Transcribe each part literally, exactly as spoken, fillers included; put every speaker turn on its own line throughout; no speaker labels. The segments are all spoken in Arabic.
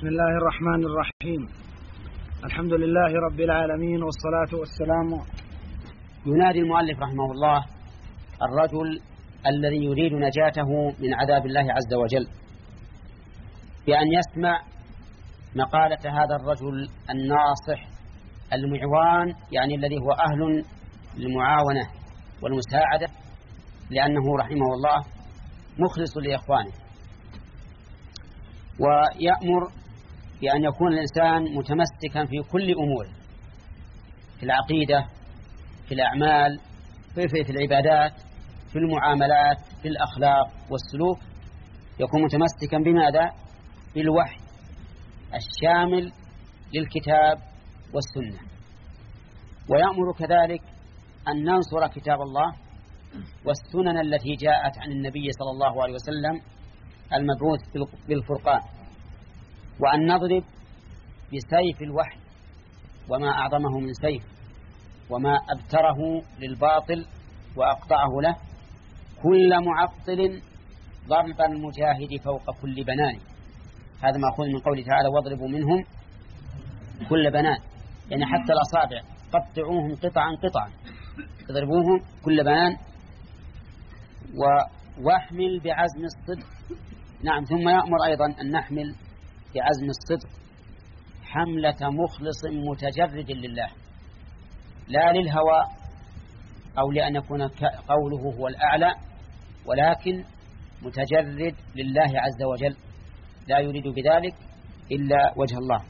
بسم الله الرحمن الرحيم. الحمد لله رب العالمين والصلاة والسلام.
ينادي المؤلف رحمه الله الرجل الذي يريد نجاته من عذاب الله عز وجل بأن يسمع مقالة هذا الرجل الناصح المعوان، يعني الذي هو أهل للمعاونة والمساعدة، لأنه رحمه الله مخلص لإخوانه. ويأمر بأن يكون الإنسان متمسكا في كل أموره، في العقيدة، في الأعمال، في, في, في العبادات، في المعاملات، في الأخلاق والسلوك، يكون متمسكا بماذا؟ بالوحي الشامل للكتاب والسنة. ويأمر كذلك أن ننصر كتاب الله والسنن التي جاءت عن النبي صلى الله عليه وسلم المبعوث بالفرقان، وأن نضرب بسيف الوحي، وما أعظمه من سيف وما أبتره للباطل وأقطعه له، كل معطل ضرب المجاهد فوق كل بنان. هذا مأخوذ من قوله تعالى واضربوا منهم كل بنان، يعني حتى الأصابع قطعوهم قطعا قطعا، اضربوهم كل بنان. واحمل بعزم الصدق. نعم، ثم يأمر أيضا أن نحمل بعزم الصدق حملة مخلص متجرد لله، لا للهوى أو لأن يكون قوله هو الأعلى، ولكن متجرد لله عز وجل، لا يريد بذلك إلا وجه الله.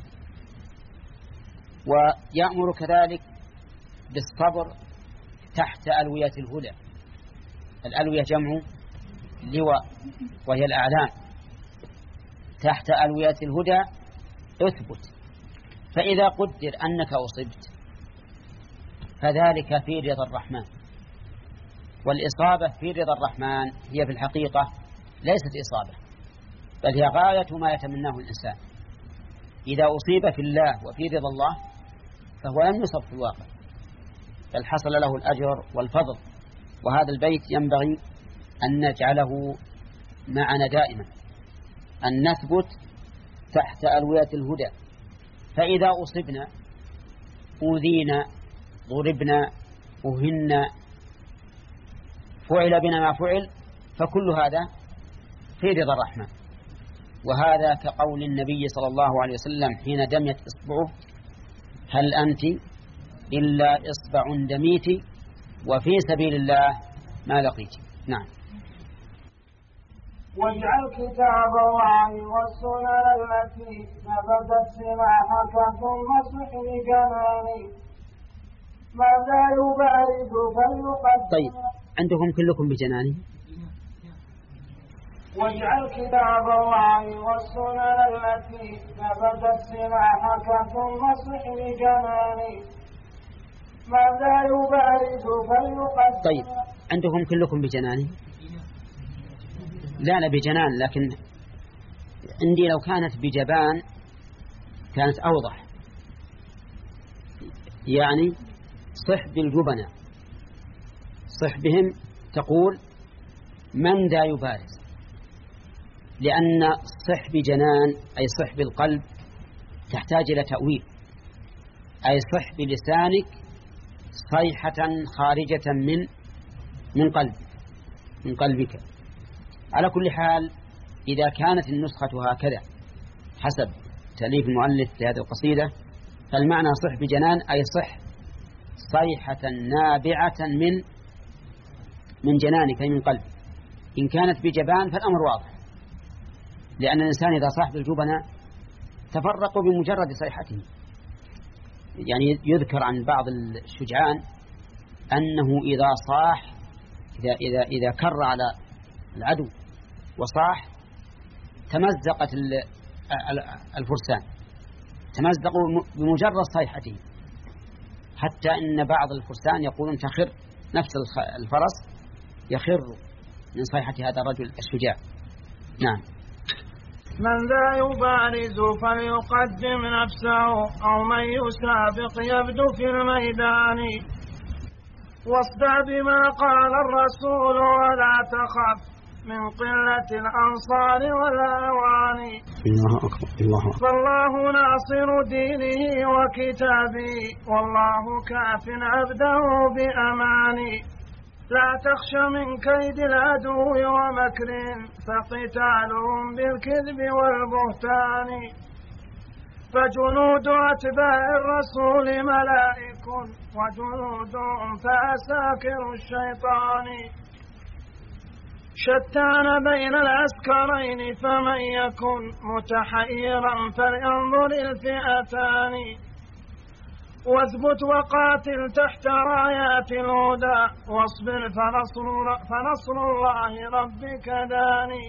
ويأمر كذلك بالصبر تحت ألوية الهدى. الألوية جمع لواء وهي الأعلام. تحت ألوية الهدى اثبت، فإذا قدر أنك أصبت فذلك في رضا الرحمن. والإصابة في رضا الرحمن هي في الحقيقة ليست إصابة، بل هي غاية ما يتمناه الإنسان. إذا أصيب في الله وفي رضا الله فهو لم يصب في الواقع، بل حصل له الأجر والفضل. وهذا البيت ينبغي أن نجعله معنا دائما، أن نثبت تحت ألوية الهدى. فإذا أصبنا أوذينا ضربنا أهنا فعل بنا ما فعل، فكل هذا في رضا الرحمن. وهذا كقول النبي صلى الله عليه وسلم حين دميت إصبعه هل أنت إلا إصبع دميت وفي سبيل الله ما لقيت. نعم.
واجعل كتاب الله والسنن التي نبذت سلاحك ثم صحن جناني ماذا يبارد فليقدم.
طيب، عندكم كلكم بجناني.
واجعل كتاب الله والسنن التي نبذت سلاحك ثم صحن جناني ماذا يبارد فليقدم.
طيب، عندكم كلكم بجناني. لا لا بجنان، لكن عندي لو كانت بجبان كانت أوضح. يعني صح بالجبنة، صح بهم، تقول من ذا يبارز، لأن صح بجنان أي صح بالقلب تحتاج إلى تأويل، أي صح بلسانك صيحة خارجة من من قلب من قلبك. على كل حال إذا كانت النسخة هكذا حسب تأليف المؤلف لهذه القصيدة، فالمعنى صح بجنان أي صح صيحة نابعة من من جنانك أي من قلب. إن كانت بجبان فالأمر واضح، لأن الإنسان إذا صاح بالجبنة تفرقوا بمجرد صيحته. يعني يذكر عن بعض الشجعان أنه إذا صاح إذا إذا إذا كر على العدو وصاح تمزقت الفرسان، تمزقوا بمجرد صيحته، حتى إن بعض الفرسان يقولون تخر نفس الفرس يخر من صيحة هذا الرجل الشجاع. نعم.
من ذا يبارز فليقدم نفسه أو من يسابق يبدو في الميدان واصدع بما قال الرسول ولا تخف من قلة الأنصار والأعوان.
الله أكبر الله أكبر.
فالله ناصر دينه وكتابه والله كاف عبده بأمان. لا تخش من كيد العدو ومكر فقتالهم بالكذب والبهتان. فجنود أتباع الرسول ملائك وجنودهم فأساكر الشيطان. شتان بين العسكرين فمن يكن متحيرا فلينظر الفئتان. واثبت وقاتل تحت رايات الهدى واصبر فنصر, فنصر الله ربك داني.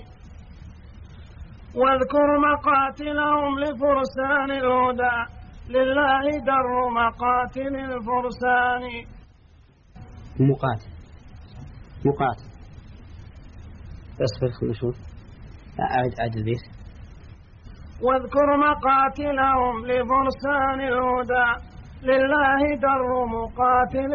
واذكر مقاتلهم لفرسان الهدى لله در مقاتل الفرسان.
مقاتل مقاتل اصبر خلنا نشوف أعد أعد البيت.
واذكر مقاتلهم لفرسان الهدى لله در مقاتل.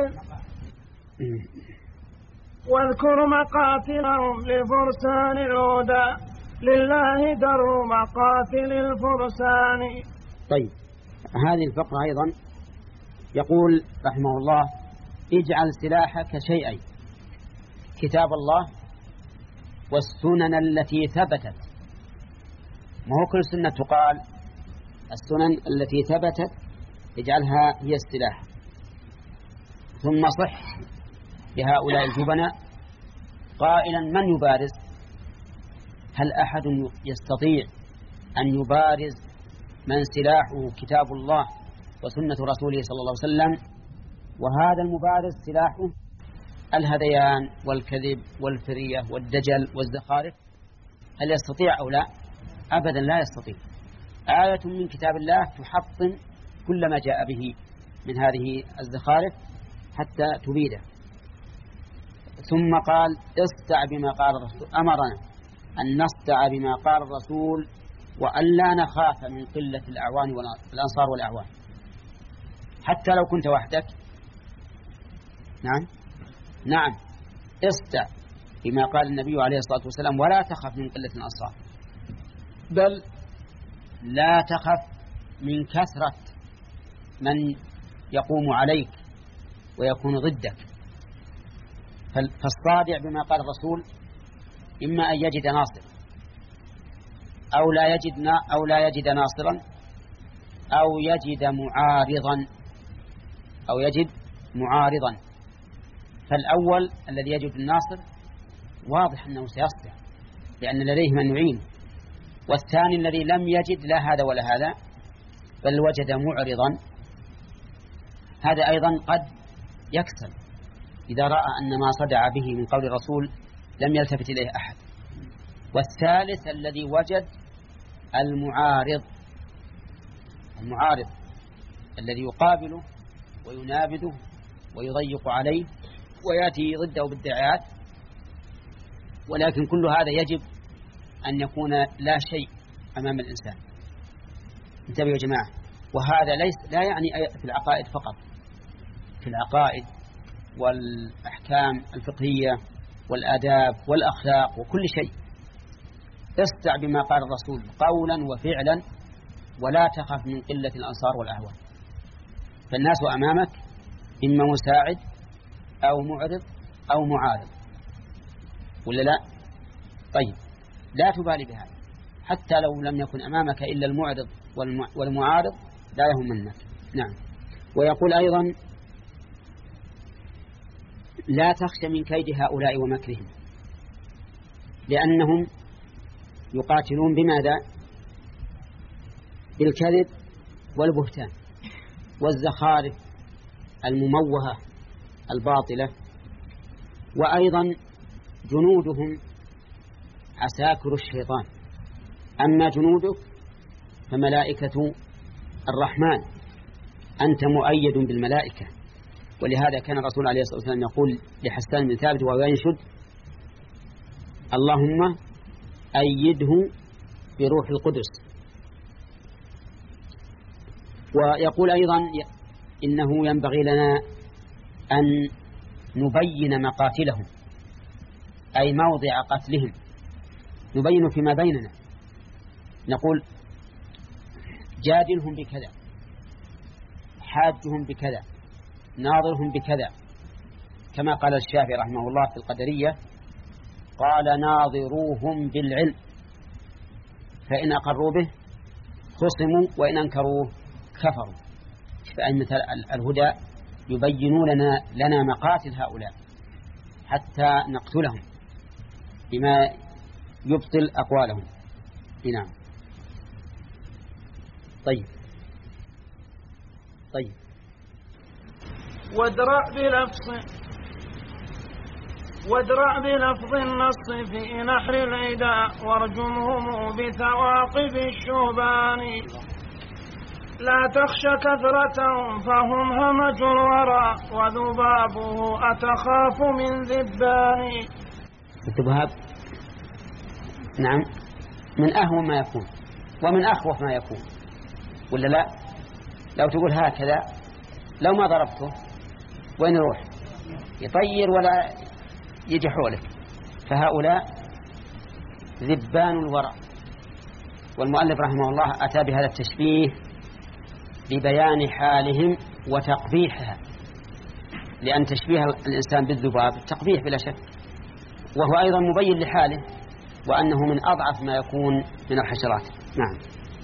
واذكر مقاتلهم لفرسان الهدى لله در مقاتل الفرسان.
طيب هذه الفقرة أيضا يقول رحمه الله اجعل سلاحك شيئين: كتاب الله والسنن التي ثبتت. ما هو كل سنة تقال، السنن التي ثبتت اجعلها هي السلاح. ثم صح لهؤلاء الجبناء قائلا: من يبارز؟ هل أحد يستطيع أن يبارز من سلاحه كتاب الله وسنة رسوله صلى الله عليه وسلم؟ وهذا المبارز سلاحه الهذيان والكذب والفرية والدجل والزخارف. هل يستطيع أو لا؟ أبدا لا يستطيع. آية من كتاب الله تحطم كل ما جاء به من هذه الزخارف حتى تبيده. ثم قال: استع بما قال الرسول. أمرنا أن نستع بما قال الرسول وأن لا نخاف من قلة الأعوان والأنصار والأعوان، حتى لو كنت وحدك. نعم نعم استع بما قال النبي عليه الصلاة والسلام ولا تخف من قلة الأنصار، بل لا تخف من كثرة من يقوم عليك ويكون ضدك. فالصادع بما قال الرسول إما أن يجد ناصر أو لا يجد أو لا يجد ناصرا أو يجد معارضا أو يجد معارضا. فالأول الذي يجد الناصر واضح أنه سيصدع لأن لديه من يعين، والثاني الذي لم يجد لا هذا ولا هذا بل وجد معرضا، هذا أيضا قد يكسل إذا رأى أن ما صدع به من قول الرسول لم يلتفت إليه أحد. والثالث الذي وجد المعارض، المعارض الذي يقابله وينابذه ويضيق عليه ويأتي ضده بالدعايات، ولكن كل هذا يجب أن يكون لا شيء أمام الإنسان. انتبهوا يا جماعة. وهذا ليس لا يعني في العقائد فقط، في العقائد والأحكام الفقهية والآداب والأخلاق وكل شيء. استع بما قال الرسول قولا وفعلا ولا تخف من قلة الأنصار والأعوان. فالناس أمامك إما مساعد أو معرض أو معارض، ولا لا؟ طيب لا تبالي بهذا، حتى لو لم يكن أمامك إلا المعرض والمعارض لا يهمنك. نعم. ويقول أيضا لا تخش من كيد هؤلاء ومكرهم، لأنهم يقاتلون بماذا؟ بالكذب والبهتان والزخارف المموهة الباطلة. وأيضا جنودهم عساكر الشيطان، أما جنودك فملائكة الرحمن، أنت مؤيد بالملائكة. ولهذا كان الرسول عليه الصلاة والسلام يقول لحسان بن ثابت وهو ينشد: اللهم أيده بروح القدس. ويقول أيضا إنه ينبغي لنا أن نبين مقاتلهم، أي موضع قتلهم، نبين فيما بيننا، نقول جادلهم بكذا، حاجهم بكذا، ناظرهم بكذا، كما قال الشافعي رحمه الله في القدرية قال ناظروهم بالعلم فإن أقروا به خصموا وإن أنكروه كفروا. فأئمة الهدى يبينون لنا, لنا مقاتل هؤلاء حتى نقتلهم بما يبطل أقوالهم. نعم. طيب طيب
وادرأ بلفظ وادرأ بلفظ النص في نحر العدا وارجمهم بثواقب الشهبان. لا تخش كثرتهم فهم همج الورى وذبابه أتخاف من ذبان.
الذباب نعم من أهون ما يكون ومن أخوف ما يكون، ولا لا؟ لو تقول هكذا لو ما ضربته وين يروح؟ يطير ولا يجي حولك. فهؤلاء ذبان الورى. والمؤلف رحمه الله أتى بهذا التشبيه لبيان حالهم وتقبيحها، لأن تشبيه الإنسان بالذباب تقبيح بلا شك، وهو أيضا مبين لحاله وأنه من أضعف ما يكون من الحشرات. نعم.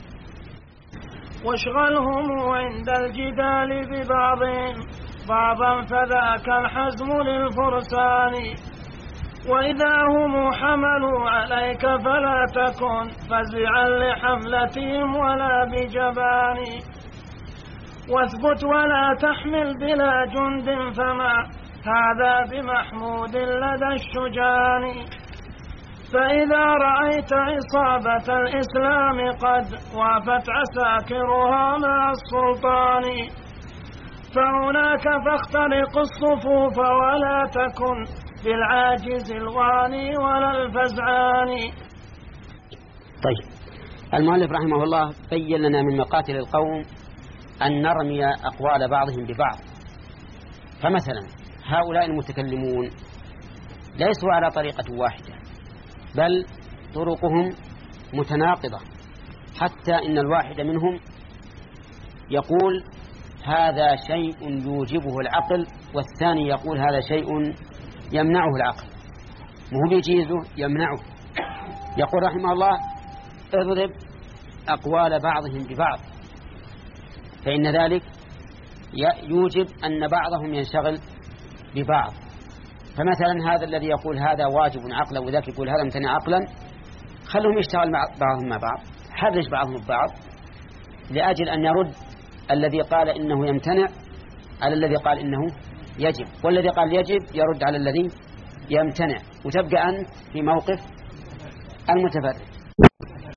واشغلهم عند الجدال ببعض بعضا فذاك الحزم للفرسان. وإذا هم حملوا عليك فلا تكن فزعا لحملتهم ولا بجبان. واثبت ولا تحمل بلا جند فما هذا بمحمود لدى الشجان. فإذا رأيت عصابة الإسلام قد وافت عساكرها مع السلطان فهناك فاخترق الصفوف ولا تكن بالعاجز الواني ولا الفزعان.
طيب المؤلف رحمه الله بين لنا من مقاتل القوم أن نرمي أقوال بعضهم ببعض. فمثلا هؤلاء المتكلمون ليسوا على طريقة واحدة بل طرقهم متناقضة، حتى إن الواحد منهم يقول هذا شيء يوجبه العقل والثاني يقول هذا شيء يمنعه العقل، مو بيجيزه يمنعه. يقول رحمه الله اضرب أقوال بعضهم ببعض فإن ذلك يوجب أن بعضهم ينشغل ببعض. فمثلا هذا الذي يقول هذا واجب عقلا وذاك يقول هذا ممتنع عقلا، خلهم يشتغل مع بعضهم مع بعض، حرج بعضهم ببعض لأجل أن يرد الذي قال إنه يمتنع على الذي قال إنه يجب، والذي قال يجب يرد على الذي يمتنع، وتبقى أنت في موقف المتفرد.